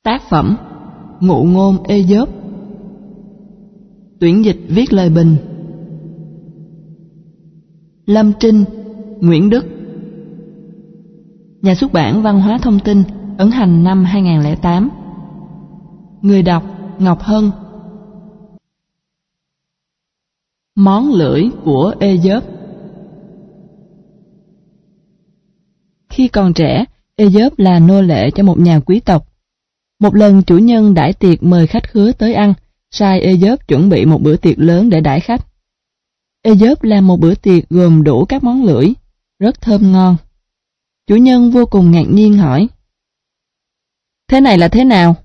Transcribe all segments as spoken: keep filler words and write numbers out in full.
Tác phẩm Ngụ ngôn Ê-dớp. Tuyển dịch viết lời bình. Lâm Trinh, Nguyễn Đức. Nhà xuất bản Văn hóa Thông tin, ấn hành năm hai nghìn không trăm lẻ tám. Người đọc Ngọc Hân. Món lưỡi của Ê-dớp. Khi còn trẻ, Ê-dớp là nô lệ cho một nhà quý tộc. Một lần chủ nhân đãi tiệc mời khách khứa tới ăn, sai Ê-dớp chuẩn bị một bữa tiệc lớn để đãi khách. Ê-dớp làm một bữa tiệc gồm đủ các món lưỡi, rất thơm ngon. Chủ nhân vô cùng ngạc nhiên hỏi: "Thế này là thế nào?"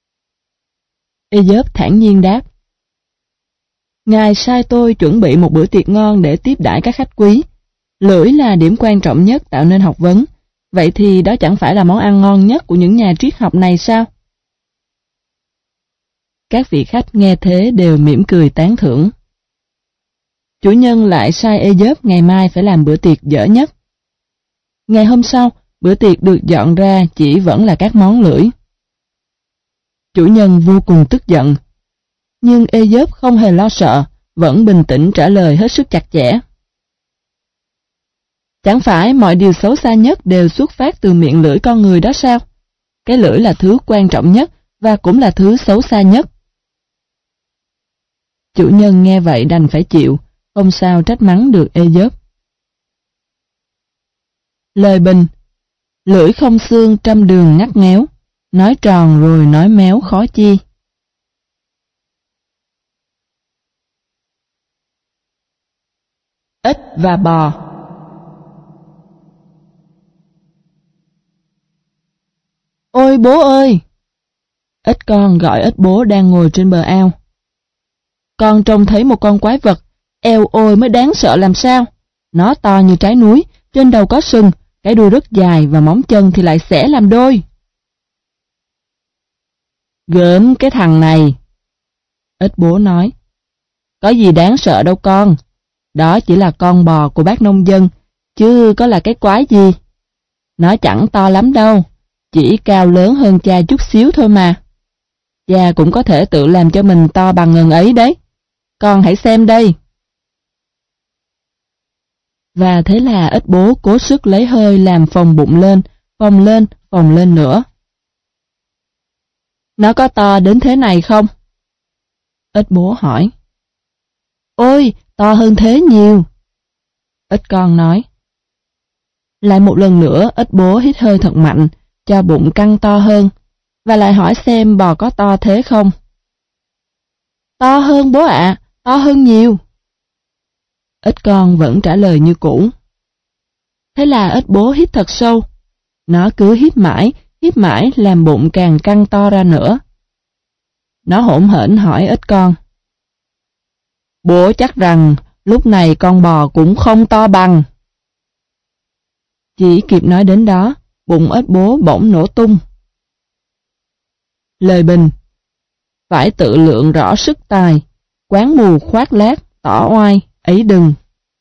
Ê-dớp thản nhiên đáp: "Ngài sai tôi chuẩn bị một bữa tiệc ngon để tiếp đãi các khách quý. Lưỡi là điểm quan trọng nhất tạo nên học vấn. Vậy thì đó chẳng phải là món ăn ngon nhất của những nhà triết học này sao?" Các vị khách nghe thế đều mỉm cười tán thưởng. Chủ nhân lại sai Ê-dớp ngày mai phải làm bữa tiệc dở nhất. Ngày hôm sau, bữa tiệc được dọn ra chỉ vẫn là các món lưỡi. Chủ nhân vô cùng tức giận. Nhưng Ê-dớp không hề lo sợ, vẫn bình tĩnh trả lời hết sức chặt chẽ: "Chẳng phải mọi điều xấu xa nhất đều xuất phát từ miệng lưỡi con người đó sao? Cái lưỡi là thứ quan trọng nhất và cũng là thứ xấu xa nhất." Chủ nhân nghe vậy đành phải chịu, không sao trách mắng được Ê-dớp. Lời bình: lưỡi không xương trăm đường ngắt ngéo, nói tròn rồi nói méo khó chi. Ếch và bò. "Ôi bố ơi!" Ếch con gọi ếch bố đang ngồi trên bờ ao. "Con trông thấy một con quái vật, eo ôi mới đáng sợ làm sao. Nó to như trái núi, trên đầu có sừng, cái đuôi rất dài và móng chân thì lại xẻ làm đôi." "Gớm cái thằng này!" Ếch bố nói. "Có gì đáng sợ đâu con. Đó chỉ là con bò của bác nông dân, chứ có là cái quái gì. Nó chẳng to lắm đâu, chỉ cao lớn hơn cha chút xíu thôi mà. Cha cũng có thể tự làm cho mình to bằng ngần ấy đấy. Con hãy xem đây." Và thế là ếch bố cố sức lấy hơi làm phồng bụng lên, phồng lên, phồng lên nữa. "Nó có to đến thế này không?" Ếch bố hỏi. "Ôi, to hơn thế nhiều." Ếch con nói. Lại một lần nữa ếch bố hít hơi thật mạnh, cho bụng căng to hơn, và lại hỏi xem bò có to thế không. "To hơn bố ạ, to hơn nhiều." Ếch con vẫn trả lời như cũ. Thế là ếch bố hít thật sâu. Nó cứ hít mãi, hít mãi làm bụng càng căng to ra nữa. Nó hỗn hển hỏi ếch con: "Bố chắc rằng lúc này con bò cũng không to bằng." Chỉ kịp nói đến đó, bụng ếch bố bỗng nổ tung. Lời bình: phải tự lượng rõ sức tài, quán mù khoác lác, tỏ oai, ấy đừng.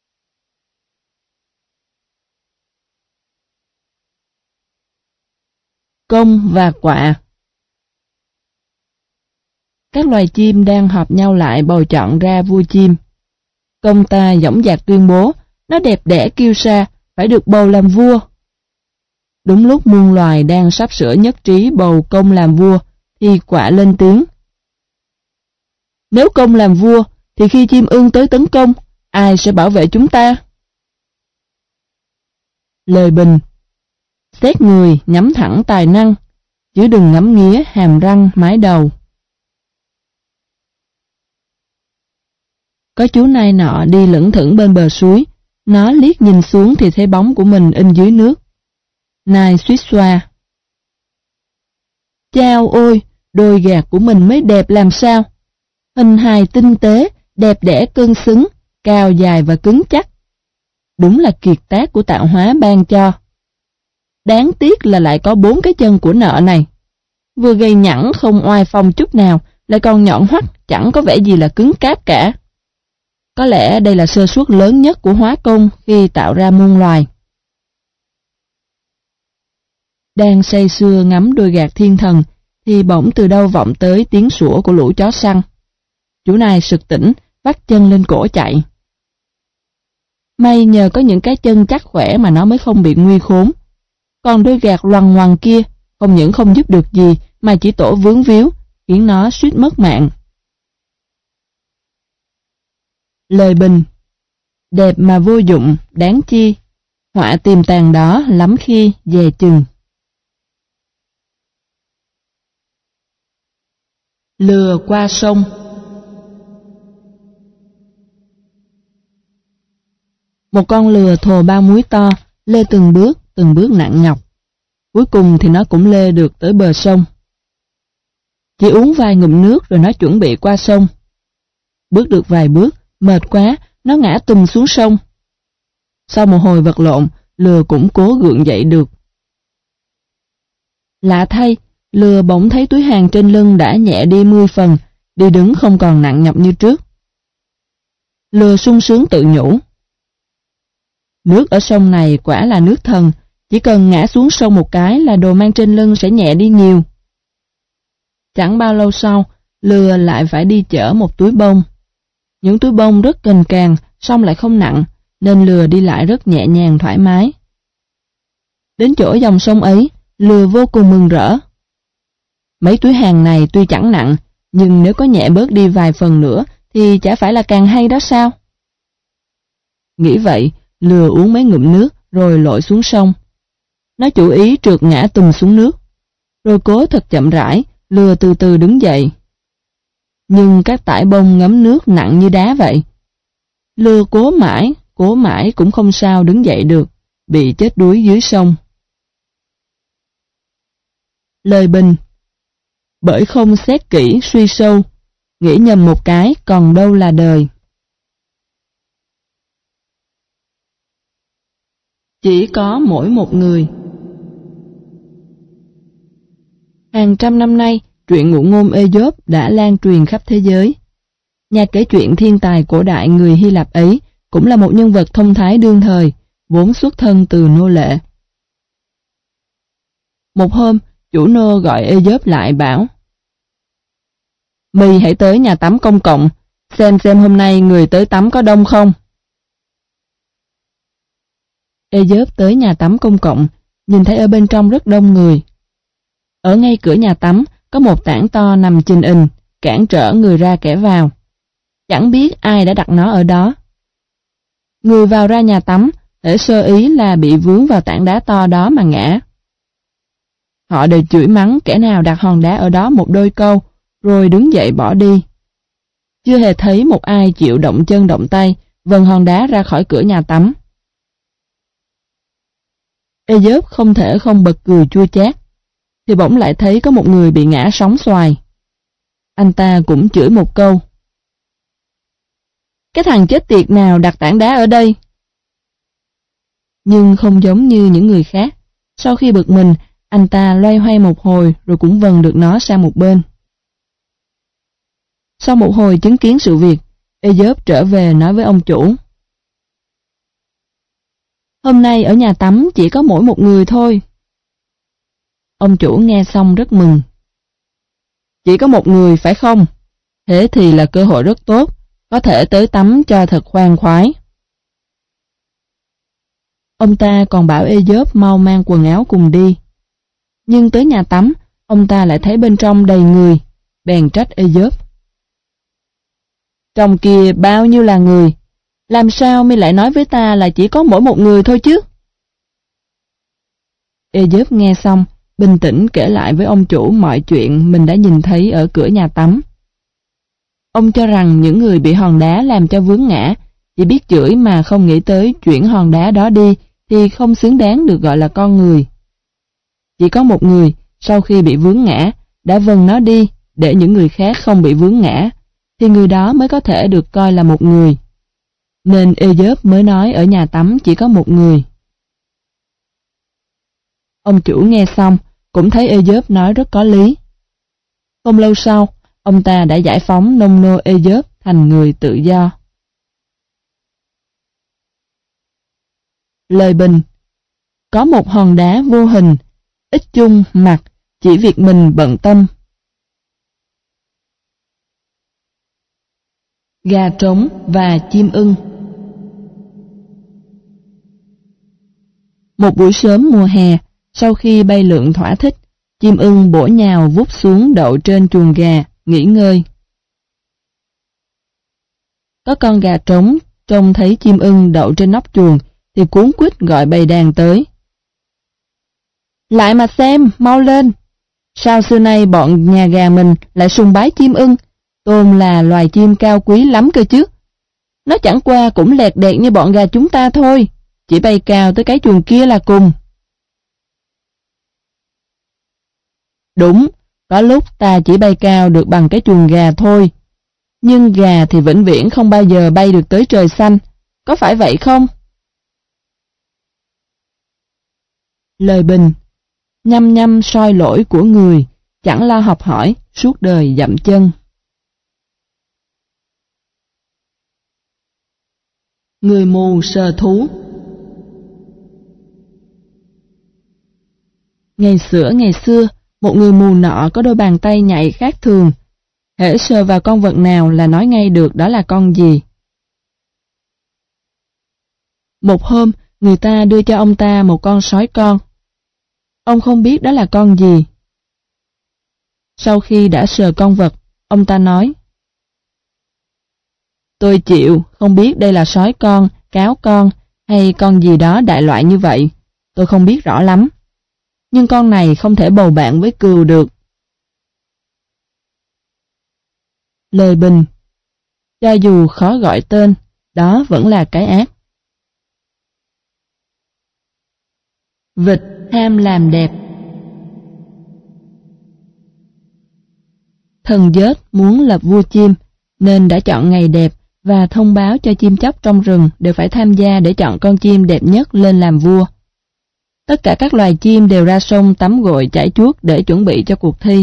Công và quạ. Các loài chim đang họp nhau lại bầu chọn ra vua chim. Công ta dõng dạc tuyên bố nó đẹp đẽ kiêu sa, phải được bầu làm vua. Đúng lúc muôn loài đang sắp sửa nhất trí bầu công làm vua, thì quạ lên tiếng: "Nếu công làm vua, thì khi chim ưng tới tấn công, ai sẽ bảo vệ chúng ta?" Lời bình: xét người nhắm thẳng tài năng, chứ đừng ngắm nghía hàm răng mái đầu. Có chú nai nọ đi lững thững bên bờ suối, nó liếc nhìn xuống thì thấy bóng của mình in dưới nước. Nai suýt xoa: "Chao ôi, đôi gạt của mình mới đẹp làm sao. Hình hài tinh tế, đẹp đẽ cân xứng, cao dài và cứng chắc. Đúng là kiệt tác của tạo hóa ban cho. Đáng tiếc là lại có bốn cái chân của nợ này. Vừa gầy nhẵn không oai phong chút nào, lại còn nhọn hoắt, chẳng có vẻ gì là cứng cáp cả. Có lẽ đây là sơ suất lớn nhất của hóa công khi tạo ra muôn loài." Đang say sưa ngắm đôi gạt thiên thần, thì bỗng từ đâu vọng tới tiếng sủa của lũ chó săn. Chú này sực tỉnh, vắt chân lên cổ chạy. May nhờ có những cái chân chắc khỏe mà nó mới không bị nguy khốn. Còn đôi gạt loằng ngoằng kia, không những không giúp được gì mà chỉ tổ vướng víu, khiến nó suýt mất mạng. Lời bình: đẹp mà vô dụng, đáng chi, họa tiềm tàng đó lắm khi dè chừng. Lừa qua sông. Một con lừa thồ ba múi to, lê từng bước, từng bước nặng nhọc. Cuối cùng thì nó cũng lê được tới bờ sông. Chỉ uống vài ngụm nước rồi nó chuẩn bị qua sông. Bước được vài bước, mệt quá, nó ngã tùm xuống sông. Sau một hồi vật lộn, lừa cũng cố gượng dậy được. Lạ thay, lừa bỗng thấy túi hàng trên lưng đã nhẹ đi mươi phần, đi đứng không còn nặng nhọc như trước. Lừa sung sướng tự nhủ: nước ở sông này quả là nước thần, chỉ cần ngã xuống sông một cái là đồ mang trên lưng sẽ nhẹ đi nhiều. Chẳng bao lâu sau, lừa lại phải đi chở một túi bông. Những túi bông rất cành càng, song lại không nặng, nên lừa đi lại rất nhẹ nhàng thoải mái. Đến chỗ dòng sông ấy, lừa vô cùng mừng rỡ. Mấy túi hàng này tuy chẳng nặng, nhưng nếu có nhẹ bớt đi vài phần nữa thì chả phải là càng hay đó sao? Nghĩ vậy, lừa uống mấy ngụm nước rồi lội xuống sông. Nó chủ ý trượt ngã tùm xuống nước. Rồi cố thật chậm rãi, lừa từ từ đứng dậy. Nhưng các tải bông ngấm nước nặng như đá vậy. Lừa cố mãi, cố mãi cũng không sao đứng dậy được, bị chết đuối dưới sông. Lời bình: bởi không xét kỹ suy sâu, nghĩ nhầm một cái còn đâu là đời. Chỉ có mỗi một người. Hàng trăm năm nay, truyện ngụ ngôn Ê-dốp đã lan truyền khắp thế giới. Nhà kể chuyện thiên tài cổ đại người Hy Lạp ấy cũng là một nhân vật thông thái đương thời, vốn xuất thân từ nô lệ. Một hôm, chủ nô gọi Ê-dốp lại bảo: "Mày hãy tới nhà tắm công cộng, xem xem hôm nay người tới tắm có đông không." Ê-dốp tới nhà tắm công cộng, nhìn thấy ở bên trong rất đông người. Ở ngay cửa nhà tắm có một tảng to nằm chình ình, cản trở người ra kẻ vào. Chẳng biết ai đã đặt nó ở đó. Người vào ra nhà tắm, hễ sơ ý là bị vướng vào tảng đá to đó mà ngã. Họ đều chửi mắng kẻ nào đặt hòn đá ở đó một đôi câu, rồi đứng dậy bỏ đi. Chưa hề thấy một ai chịu động chân động tay, vần hòn đá ra khỏi cửa nhà tắm. Ê-dốp không thể không bật cười chua chát, thì bỗng lại thấy có một người bị ngã sóng xoài. Anh ta cũng chửi một câu: "Cái thằng chết tiệt nào đặt tảng đá ở đây?" Nhưng không giống như những người khác, sau khi bực mình, anh ta loay hoay một hồi rồi cũng vần được nó sang một bên. Sau một hồi chứng kiến sự việc, Ê-dốp trở về nói với ông chủ: "Hôm nay ở nhà tắm chỉ có mỗi một người thôi." Ông chủ nghe xong rất mừng. "Chỉ có một người phải không? Thế thì là cơ hội rất tốt, có thể tới tắm cho thật khoan khoái." Ông ta còn bảo Ê-dốp mau mang quần áo cùng đi. Nhưng tới nhà tắm, ông ta lại thấy bên trong đầy người, bèn trách Ê-dốp: "Trong kia bao nhiêu là người, làm sao mi lại nói với ta là chỉ có mỗi một người thôi chứ?" Ê-dốp nghe xong, bình tĩnh kể lại với ông chủ mọi chuyện mình đã nhìn thấy ở cửa nhà tắm. Ông cho rằng những người bị hòn đá làm cho vướng ngã, chỉ biết chửi mà không nghĩ tới chuyển hòn đá đó đi thì không xứng đáng được gọi là con người. Chỉ có một người, sau khi bị vướng ngã, đã vần nó đi để những người khác không bị vướng ngã, thì người đó mới có thể được coi là một người. Nên Ê-dốp mới nói ở nhà tắm chỉ có một người. Ông chủ nghe xong, cũng thấy Ê-dốp nói rất có lý. Không lâu sau, ông ta đã giải phóng nông nô Ê-dốp thành người tự do. Lời bình: có một hòn đá vô hình, ít chung mặt, chỉ việc mình bận tâm, Gà trống và chim ưng. Một buổi sớm mùa hè, sau khi bay lượn thỏa thích, chim ưng bổ nhào vút xuống đậu trên chuồng gà, nghỉ ngơi. Có con gà trống trông thấy chim ưng đậu trên nóc chuồng thì cuống quýt gọi bầy đàn tới. Lại mà xem, mau lên! Sao xưa nay bọn nhà gà mình lại sùng bái chim ưng, tôn là loài chim cao quý lắm cơ chứ. Nó chẳng qua cũng lẹt đẹt như bọn gà chúng ta thôi, chỉ bay cao tới cái chuồng kia là cùng. Đúng, có lúc ta chỉ bay cao được bằng cái chuồng gà thôi, nhưng gà thì vĩnh viễn không bao giờ bay được tới trời xanh, có phải vậy không? Lời bình: nhăm nhăm soi lỗi của người, chẳng lo học hỏi, suốt đời dậm chân. Người mù sờ thú. Ngày xưa ngày xưa, một người mù nọ có đôi bàn tay nhạy khác thường. Hễ sờ vào con vật nào là nói ngay được đó là con gì. Một hôm, người ta đưa cho ông ta một con sói con. Ông không biết đó là con gì. Sau khi đã sờ con vật, ông ta nói: Tôi chịu, không biết đây là sói con, cáo con hay con gì đó đại loại như vậy. Tôi không biết rõ lắm. Nhưng con này không thể bầu bạn với cừu được. Lời bình: cho dù khó gọi tên, đó vẫn là cái ác. Vịt ham làm đẹp. Thần Dớt muốn lập vua chim, nên đã chọn ngày đẹp và thông báo cho chim chóc trong rừng đều phải tham gia để chọn con chim đẹp nhất lên làm vua. Tất cả các loài chim đều ra sông tắm gội chải chuốt để chuẩn bị cho cuộc thi.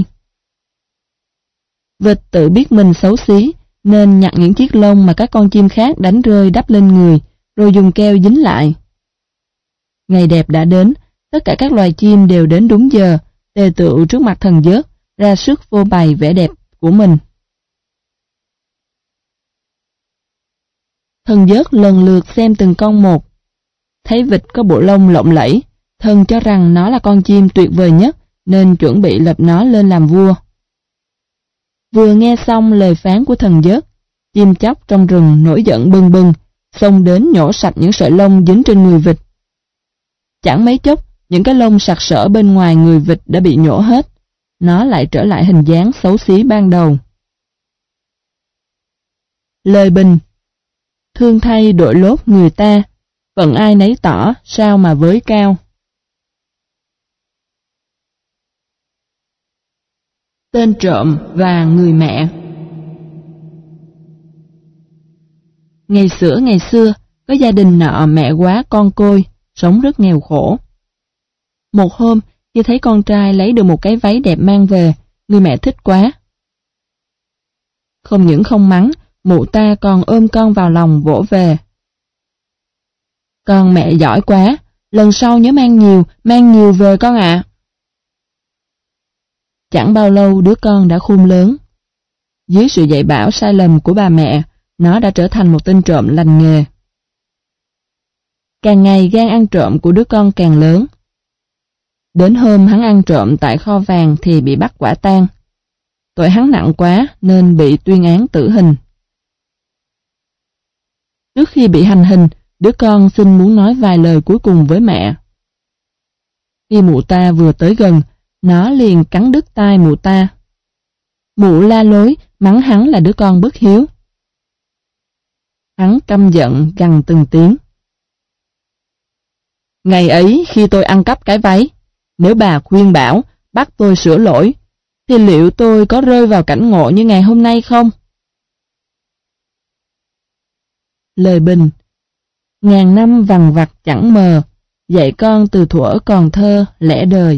Vịt tự biết mình xấu xí, nên nhặt những chiếc lông mà các con chim khác đánh rơi đắp lên người, rồi dùng keo dính lại. Ngày đẹp đã đến, tất cả các loài chim đều đến đúng giờ, tề tựu trước mặt thần Dớt, ra sức phô bày vẻ đẹp của mình. Thần Dớt lần lượt xem từng con một. Thấy vịt có bộ lông lộng lẫy, thần cho rằng nó là con chim tuyệt vời nhất, nên chuẩn bị lập nó lên làm vua. Vừa nghe xong lời phán của thần Dớt, chim chóc trong rừng nổi giận bừng bừng, xông đến nhổ sạch những sợi lông dính trên người vịt. Chẳng mấy chốc, những cái lông sặc sỡ bên ngoài người vịt đã bị nhổ hết, nó lại trở lại hình dáng xấu xí ban đầu. Lời bình: thương thay đội lốt người ta, phận ai nấy tỏ, sao mà với cao. Tên trộm và người mẹ. Ngày xưa ngày xưa, có gia đình nọ mẹ quá con côi, sống rất nghèo khổ. Một hôm, khi thấy con trai lấy được một cái váy đẹp mang về, người mẹ thích quá. Không những không mắng, mụ ta còn ôm con vào lòng vỗ về. Con mẹ giỏi quá, lần sau nhớ mang nhiều, mang nhiều về con ạ. Chẳng bao lâu đứa con đã khôn lớn. Dưới sự dạy bảo sai lầm của bà mẹ, nó đã trở thành một tên trộm lành nghề. Càng ngày gan ăn trộm của đứa con càng lớn. Đến hôm hắn ăn trộm tại kho vàng thì bị bắt quả tang. Tội hắn nặng quá nên bị tuyên án tử hình. Trước khi bị hành hình, đứa con xin muốn nói vài lời cuối cùng với mẹ. Khi mụ ta vừa tới gần, nó liền cắn đứt tai mụ ta. Mụ la lối, mắng hắn là đứa con bất hiếu. Hắn căm giận gằn từng tiếng. Ngày ấy khi tôi ăn cắp cái váy, nếu bà khuyên bảo, bắt tôi sửa lỗi, thì liệu tôi có rơi vào cảnh ngộ như ngày hôm nay không? Lời bình: ngàn năm vằn vặt chẳng mờ, dạy con từ thuở còn thơ lẽ đời.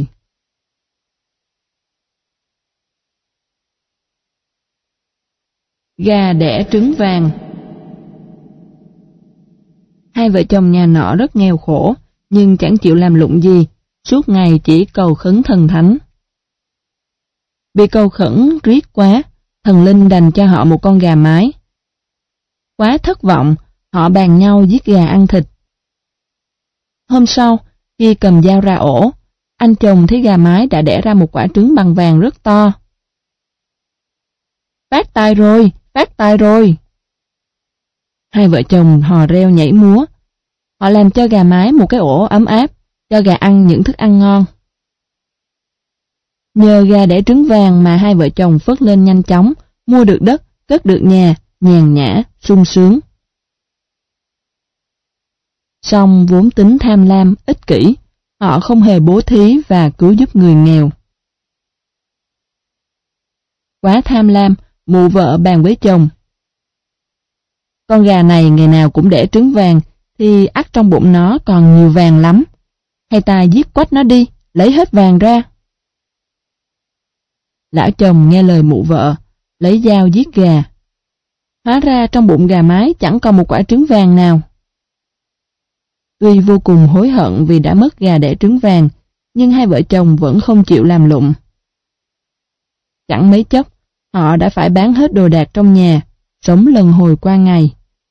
Gà đẻ trứng vàng. Hai vợ chồng nhà nọ rất nghèo khổ, nhưng chẳng chịu làm lụng gì, suốt ngày chỉ cầu khấn thần thánh. Bị cầu khẩn riết quá, thần linh đành cho họ một con gà mái. Quá thất vọng, họ bàn nhau giết gà ăn thịt. Hôm sau, khi cầm dao ra ổ, anh chồng thấy gà mái đã đẻ ra một quả trứng bằng vàng rất to. Phát tài rồi, phát tài rồi. Hai vợ chồng hò reo nhảy múa. Họ làm cho gà mái một cái ổ ấm áp, cho gà ăn những thức ăn ngon. Nhờ gà đẻ trứng vàng mà hai vợ chồng phất lên nhanh chóng, mua được đất, cất được nhà, nhàn nhã, sung sướng. Song vốn tính tham lam, ích kỷ, họ không hề bố thí và cứu giúp người nghèo. Quá tham lam, mụ vợ bàn với chồng. Con gà này ngày nào cũng đẻ trứng vàng, thì ắt trong bụng nó còn nhiều vàng lắm. Hay ta giết quách nó đi, lấy hết vàng ra. Lão chồng nghe lời mụ vợ, lấy dao giết gà. Hóa ra trong bụng gà mái chẳng còn một quả trứng vàng nào. Tuy vô cùng hối hận vì đã mất gà đẻ trứng vàng, nhưng hai vợ chồng vẫn không chịu làm lụng. Chẳng mấy chốc, họ đã phải bán hết đồ đạc trong nhà, sống lần hồi qua ngày.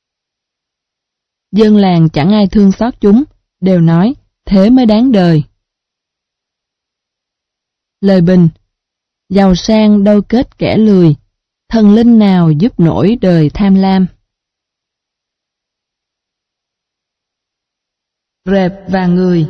Dân làng chẳng ai thương xót chúng, đều nói thế mới đáng đời. Lời bình: giàu sang đâu kết kẻ lười, thần linh nào giúp nổi đời tham lam. Rệp và người.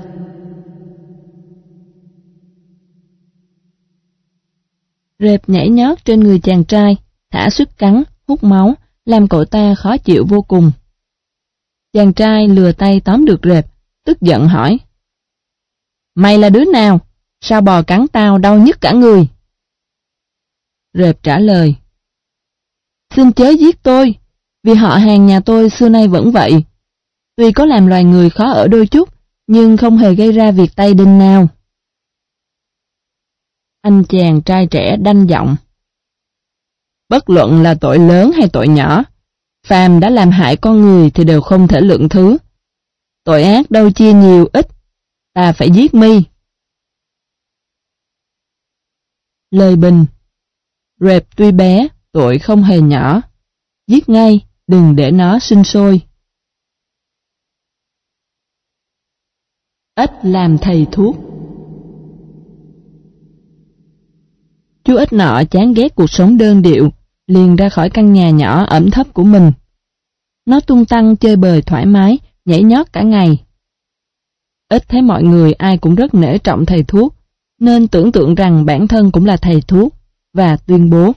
Rệp nhảy nhót trên người chàng trai, thả sức cắn, hút máu, làm cậu ta khó chịu vô cùng. Chàng trai lừa tay tóm được rệp, tức giận hỏi: Mày là đứa nào? Sao bò cắn tao đau nhức cả người? Rệp trả lời: Xin chớ giết tôi, vì họ hàng nhà tôi xưa nay vẫn vậy. Tuy có làm loài người khó ở đôi chút, nhưng không hề gây ra việc tay đinh nào. Anh chàng trai trẻ đanh giọng: Bất luận là tội lớn hay tội nhỏ, phàm đã làm hại con người thì đều không thể lượng thứ. Tội ác đâu chia nhiều ít, ta phải giết mi. Lời bình: Rệp tuy bé, tội không hề nhỏ. Giết ngay, đừng để nó sinh sôi. Ếch làm thầy thuốc. Chú ếch nọ chán ghét cuộc sống đơn điệu, liền ra khỏi căn nhà nhỏ ẩm thấp của mình. Nó tung tăng chơi bời thoải mái, nhảy nhót cả ngày. Ếch thấy mọi người ai cũng rất nể trọng thầy thuốc, nên tưởng tượng rằng bản thân cũng là thầy thuốc, và tuyên bố: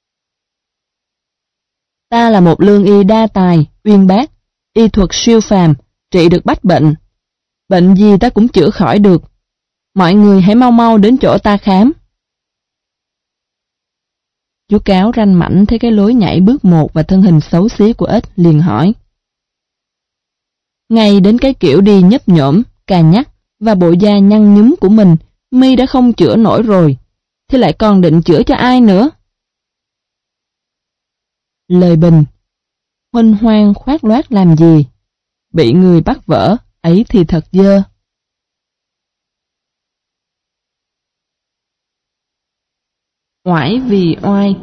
Ta là một lương y đa tài, uyên bác, y thuật siêu phàm, trị được bách bệnh. Bệnh gì ta cũng chữa khỏi được. Mọi người hãy mau mau đến chỗ ta khám. Chú cáo ranh mãnh thấy cái lối nhảy bước một và thân hình xấu xí của ếch liền hỏi: Ngay đến cái kiểu đi nhấp nhổm, cà nhắc và bộ da nhăn nhúm của mình, mi đã không chữa nổi rồi, thì lại còn định chữa cho ai nữa? Lời bình: Huênh hoang khoác loát làm gì? Bị người bắt vỡ, ấy thì thật dơ. Oải vì oai.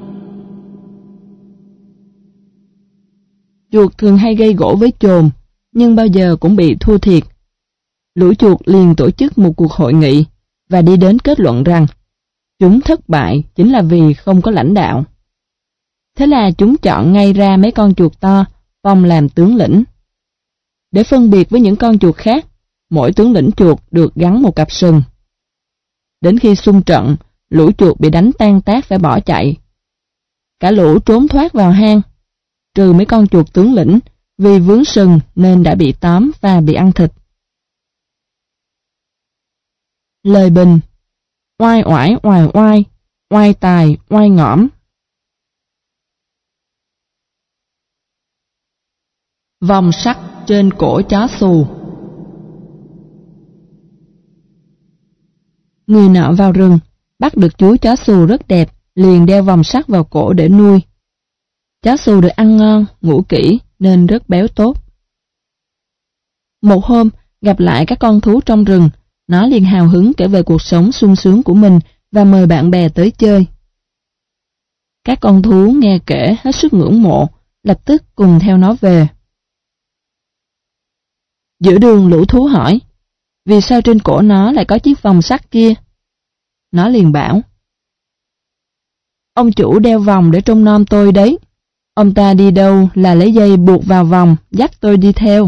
Chuột thường hay gây gổ với chồn, nhưng bao giờ cũng bị thua thiệt. Lũ chuột liền tổ chức một cuộc hội nghị và đi đến kết luận rằng chúng thất bại chính là vì không có lãnh đạo. Thế là chúng chọn ngay ra mấy con chuột to, phong làm tướng lĩnh. Để phân biệt với những con chuột khác, mỗi tướng lĩnh chuột được gắn một cặp sừng. Đến khi xung trận, lũ chuột bị đánh tan tác phải bỏ chạy. Cả lũ trốn thoát vào hang, trừ mấy con chuột tướng lĩnh, vì vướng sừng nên đã bị tóm và bị ăn thịt. Lời bình: Oai oải oài oai, oai tài oai ngõm. Vòng sắt trên cổ chó xù. Người nọ vào rừng, bắt được chú chó xù rất đẹp, liền đeo vòng sắt vào cổ để nuôi. Chó xù được ăn ngon, ngủ kỹ nên rất béo tốt. Một hôm, gặp lại các con thú trong rừng, nó liền hào hứng kể về cuộc sống sung sướng của mình và mời bạn bè tới chơi. Các con thú nghe kể hết sức ngưỡng mộ, lập tức cùng theo nó về. Giữa đường lũ thú hỏi, vì sao trên cổ nó lại có chiếc vòng sắt kia? Nó liền bảo, ông chủ đeo vòng để trông nom tôi đấy. Ông ta đi đâu là lấy dây buộc vào vòng, dắt tôi đi theo.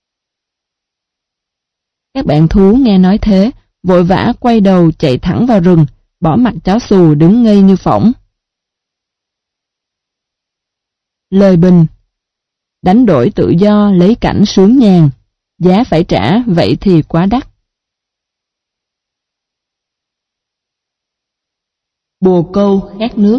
Các bạn thú nghe nói thế, vội vã quay đầu chạy thẳng vào rừng, bỏ mặc chó xù đứng ngây như phỗng. Lời bình: đánh đổi tự do lấy cảnh sướng nhàn, giá phải trả vậy thì quá đắt. Bồ câu khát nước.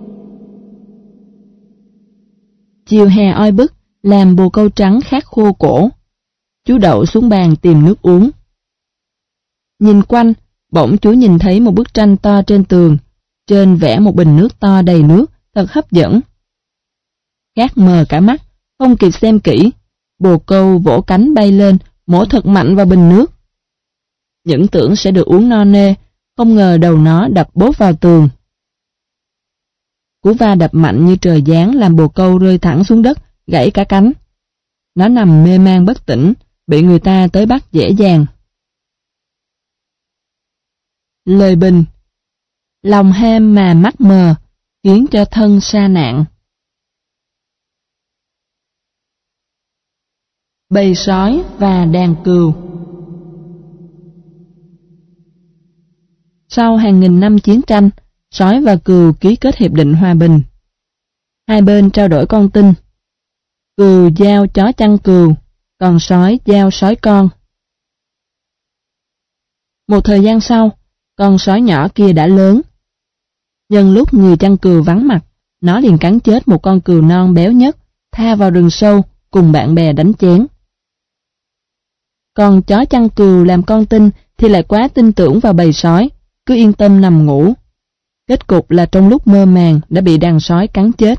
Chiều hè oi bức, làm bồ câu trắng khát khô cổ. Chú đậu xuống bàn tìm nước uống. Nhìn quanh, bỗng chú nhìn thấy một bức tranh to trên tường, trên vẽ một bình nước to đầy nước, thật hấp dẫn. Khát mờ cả mắt, không kịp xem kỹ, bồ câu vỗ cánh bay lên, mổ thật mạnh vào bình nước. Những tưởng sẽ được uống no nê, không ngờ đầu nó đập bốp vào tường. Cú va đập mạnh như trời giáng làm bồ câu rơi thẳng xuống đất, gãy cả cánh. Nó nằm mê man bất tỉnh, bị người ta tới bắt dễ dàng. Lời bình: lòng ham mà mắt mờ, khiến cho thân sa nạn. Bầy sói và đàn cừu. Sau hàng nghìn năm chiến tranh, sói và cừu ký kết hiệp định hòa bình. Hai bên trao đổi con tin. Cừu giao chó chăn cừu, còn sói giao sói con. Một thời gian sau, con sói nhỏ kia đã lớn. Nhân lúc người chăn cừu vắng mặt, nó liền cắn chết một con cừu non béo nhất, tha vào rừng sâu cùng bạn bè đánh chén. Còn chó chăn cừu làm con tin thì lại quá tin tưởng vào bầy sói, cứ yên tâm nằm ngủ. Kết cục là trong lúc mơ màng đã bị đàn sói cắn chết.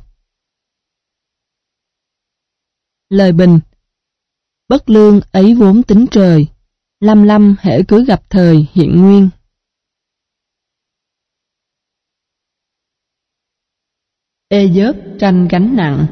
Lời bình: bất lương ấy vốn tính trời, lâm lâm hễ cứ gặp thời hiện nguyên. Ê-dớp tranh gánh nặng.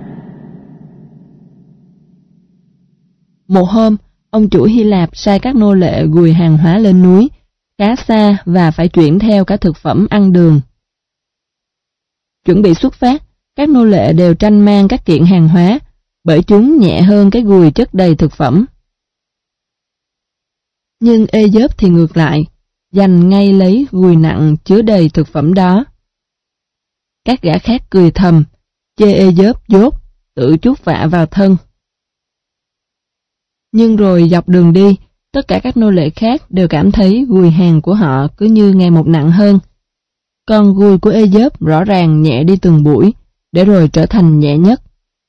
Một hôm, ông chủ Hy Lạp sai các nô lệ gùi hàng hóa lên núi, khá xa và phải chuyển theo cả thực phẩm ăn đường. Chuẩn bị xuất phát, các nô lệ đều tranh mang các kiện hàng hóa, bởi chúng nhẹ hơn cái gùi chất đầy thực phẩm. Nhưng Ê-dớp thì ngược lại, giành ngay lấy gùi nặng chứa đầy thực phẩm đó. Các gã khác cười thầm, chê Ê-dớp dốt, tự chuốc vạ vào thân. Nhưng rồi dọc đường đi, tất cả các nô lệ khác đều cảm thấy gùi hàng của họ cứ như ngày một nặng hơn. Còn gùi của Ê-dớp rõ ràng nhẹ đi từng buổi, để rồi trở thành nhẹ nhất.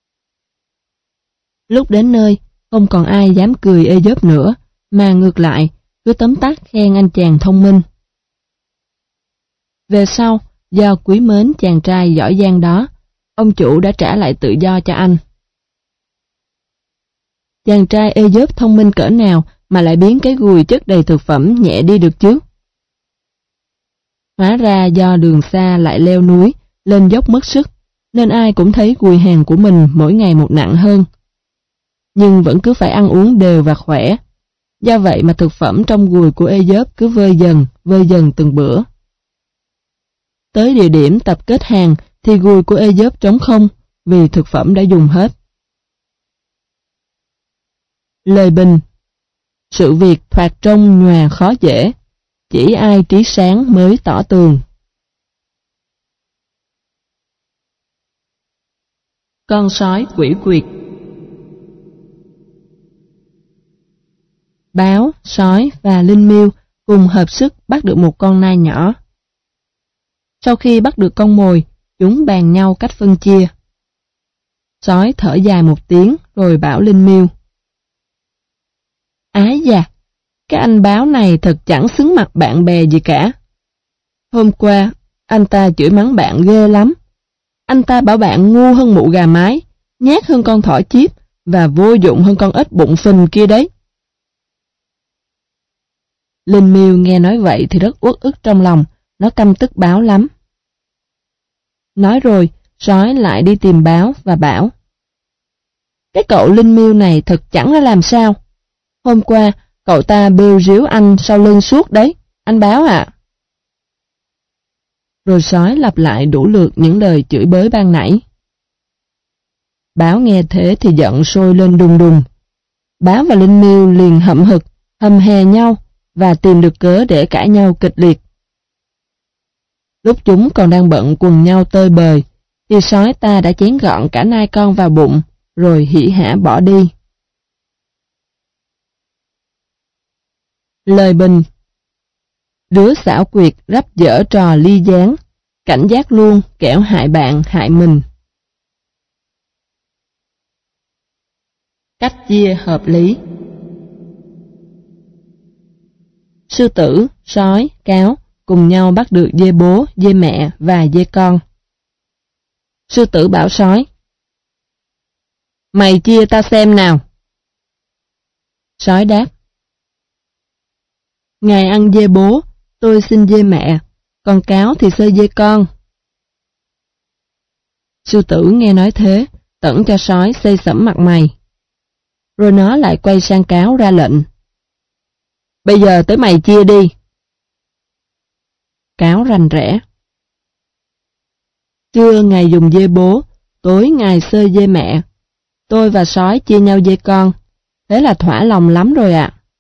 Lúc đến nơi, không còn ai dám cười Ê-dớp nữa, mà ngược lại, cứ tấm tắc khen anh chàng thông minh. Về sau, do quý mến chàng trai giỏi giang đó, ông chủ đã trả lại tự do cho anh. Chàng trai Ê-dớp thông minh cỡ nào mà lại biến cái gùi chất đầy thực phẩm nhẹ đi được chứ? Hóa ra do đường xa lại leo núi, lên dốc mất sức, nên ai cũng thấy gùi hàng của mình mỗi ngày một nặng hơn. Nhưng vẫn cứ phải ăn uống đều và khỏe. Do vậy mà thực phẩm trong gùi của Ê-dớp cứ vơi dần, vơi dần từng bữa. Tới địa điểm tập kết hàng thì gùi của Ê-dớp trống không, vì thực phẩm đã dùng hết. Lời bình: sự việc thoạt trông nhòa khó dễ, chỉ ai trí sáng mới tỏ tường. Con sói quỷ quyệt. Báo, sói và linh miêu cùng hợp sức bắt được một con nai nhỏ. Sau khi bắt được con mồi, chúng bàn nhau cách phân chia. Sói thở dài một tiếng rồi bảo linh miêu: ái da, cái anh báo này thật chẳng xứng mặt bạn bè gì cả. Hôm qua, anh ta chửi mắng bạn ghê lắm. Anh ta bảo bạn ngu hơn mụ gà mái, nhát hơn con thỏ chíp và vô dụng hơn con ếch bụng phình kia đấy. Linh miêu nghe nói vậy thì rất uất ức trong lòng, nó căm tức báo lắm. Nói rồi, sói lại đi tìm báo và bảo: cái cậu Linh Miêu này thật chẳng ra làm sao. Hôm qua, cậu ta bêu ríu anh sau lưng suốt đấy, anh Báo ạ. À. Rồi sói lặp lại đủ lượt những lời chửi bới ban nãy. Báo nghe thế thì giận sôi lên đùng đùng. Báo và Linh Miêu liền hậm hực, hầm hè nhau và tìm được cớ để cãi nhau kịch liệt. Lúc chúng còn đang bận quần nhau tơi bời, thì sói ta đã chén gọn cả nai con vào bụng, rồi hỉ hả bỏ đi. Lời bình. Đứa xảo quyệt rắp dở trò ly gián, cảnh giác luôn kẻo hại bạn hại mình. Cách chia hợp lý. Sư tử, sói, cáo cùng nhau bắt được dê bố, dê mẹ và dê con. Sư tử bảo sói: "Mày chia ta xem nào." Sói đáp: "Ngài ăn dê bố, tôi xin dê mẹ, còn cáo thì xơi dê con." Sư tử nghe nói thế, tẩn cho sói xây sẩm mặt mày. Rồi nó lại quay sang cáo ra lệnh: "Bây giờ tới mày chia đi." Cáo rành rẽ: "Trưa ngài dùng dê bố, tối ngài xơi dê mẹ. Tôi và sói chia nhau dê con, thế là thỏa lòng lắm rồi ạ." À.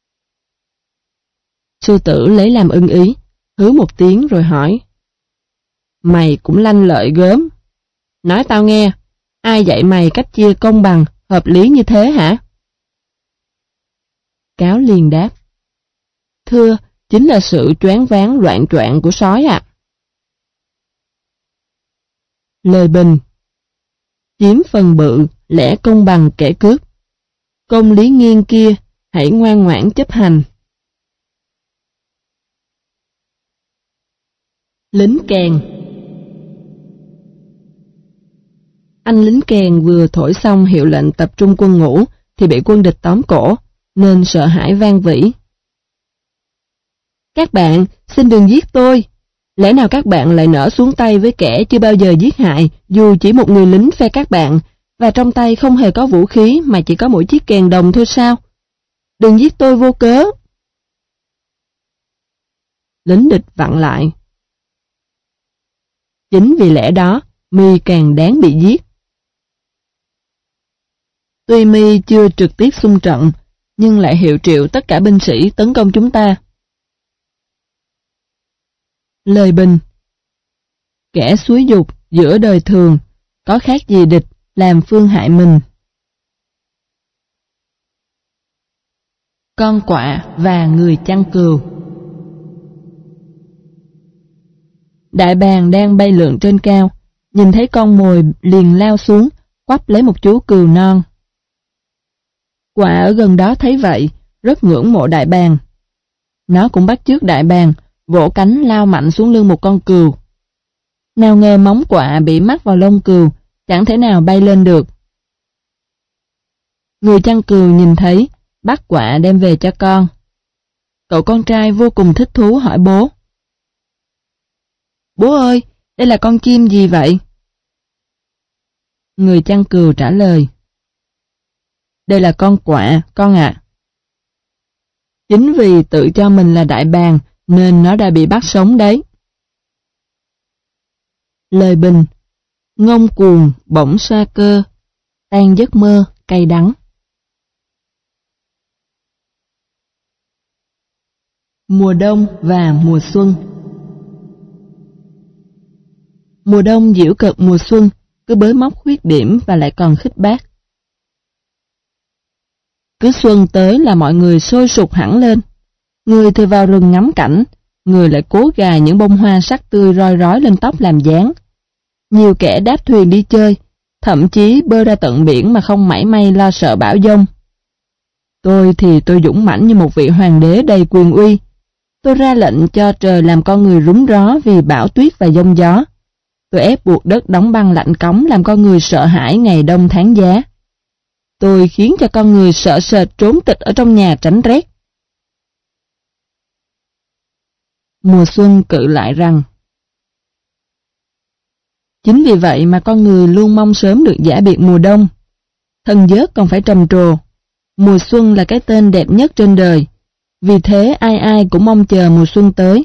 Sư tử lấy làm ưng ý, hứ một tiếng rồi hỏi: "Mày cũng lanh lợi gớm. Nói tao nghe, ai dạy mày cách chia công bằng, hợp lý như thế hả?" Cáo liền đáp: "Thưa, chính là sự choáng váng loạn choạng của sói ạ." À. Lời bình. Chiếm phần bự, lẽ công bằng kẻ cướp. Công lý nghiêng kia, hãy ngoan ngoãn chấp hành. Lính kèn. Anh lính kèn vừa thổi xong hiệu lệnh tập trung quân ngũ thì bị quân địch tóm cổ, nên sợ hãi van vỉ: "Các bạn, xin đừng giết tôi. Lẽ nào các bạn lại nỡ xuống tay với kẻ chưa bao giờ giết hại, dù chỉ một người lính phe các bạn, và trong tay không hề có vũ khí mà chỉ có mỗi chiếc kèn đồng thôi sao? Đừng giết tôi vô cớ." Lính địch vặn lại: "Chính vì lẽ đó, mi càng đáng bị giết." Tuy mi chưa trực tiếp xung trận, nhưng lại hiệu triệu tất cả binh sĩ tấn công chúng ta. Lời bình. Kẻ xúi dục giữa đời thường, có khác gì địch làm phương hại mình. Con quạ và người chăn cừu. Đại bàng đang bay lượn trên cao, nhìn thấy con mồi liền lao xuống, quắp lấy một chú cừu non. Quạ ở gần đó thấy vậy, rất ngưỡng mộ đại bàng. Nó cũng bắt chước đại bàng, vỗ cánh lao mạnh xuống lưng một con cừu. Nào ngờ móng quạ bị mắc vào lông cừu, chẳng thể nào bay lên được. Người chăn cừu nhìn thấy, bắt quạ đem về cho con. Cậu con trai vô cùng thích thú hỏi bố: "Bố ơi, đây là con chim gì vậy?" Người chăn cừu trả lời: "Đây là con quạ, con ạ." Chính vì tự cho mình là đại bàng nên nó đã bị bắt sống đấy. Lời bình. Ngông cuồng bỗng xa cơ, tan giấc mơ cay đắng. Mùa đông và mùa xuân. Mùa đông giễu cợt mùa xuân, cứ bới móc khuyết điểm và lại còn khích bác. Cứ xuân tới là mọi người sôi sục hẳn lên. Người thì vào rừng ngắm cảnh, người lại cố gài những bông hoa sắc tươi roi rói lên tóc làm dáng. Nhiều kẻ đáp thuyền đi chơi, thậm chí bơi ra tận biển mà không mảy may lo sợ bão giông. Tôi thì tôi dũng mãnh như một vị hoàng đế đầy quyền uy. Tôi ra lệnh cho trời làm con người rúng ró vì bão tuyết và giông gió. Tôi ép buộc đất đóng băng lạnh cống làm con người sợ hãi ngày đông tháng giá. Tôi khiến cho con người sợ sệt trốn tịch ở trong nhà tránh rét. Mùa xuân cự lại rằng: Chính vì vậy mà con người luôn mong sớm được giã biệt mùa đông. Thần dớt còn phải trầm trồ. Mùa xuân là cái tên đẹp nhất trên đời, vì thế ai ai cũng mong chờ mùa xuân tới.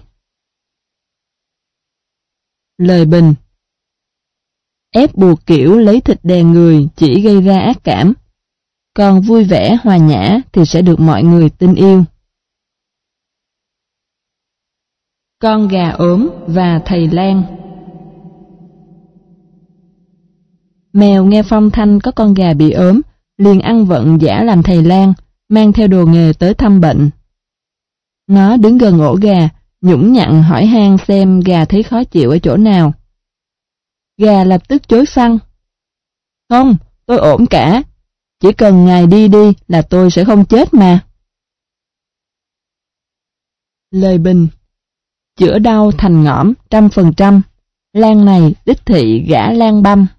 Lời bình. Ép buộc kiểu lấy thịt đè người chỉ gây ra ác cảm, còn vui vẻ hòa nhã thì sẽ được mọi người tin yêu. Con gà ốm và thầy lang. Mèo nghe phong thanh có con gà bị ốm, liền ăn vận giả làm thầy lang, mang theo đồ nghề tới thăm bệnh. Nó đứng gần ổ gà, nhũng nhặn hỏi han xem gà thấy khó chịu ở chỗ nào. Gà lập tức chối phăng. Không, tôi ổn cả. Chỉ cần ngài đi đi là tôi sẽ không chết mà. Lời bình. Chữa đau thành ngõm trăm phần trăm. Lang này đích thị gã lang băm.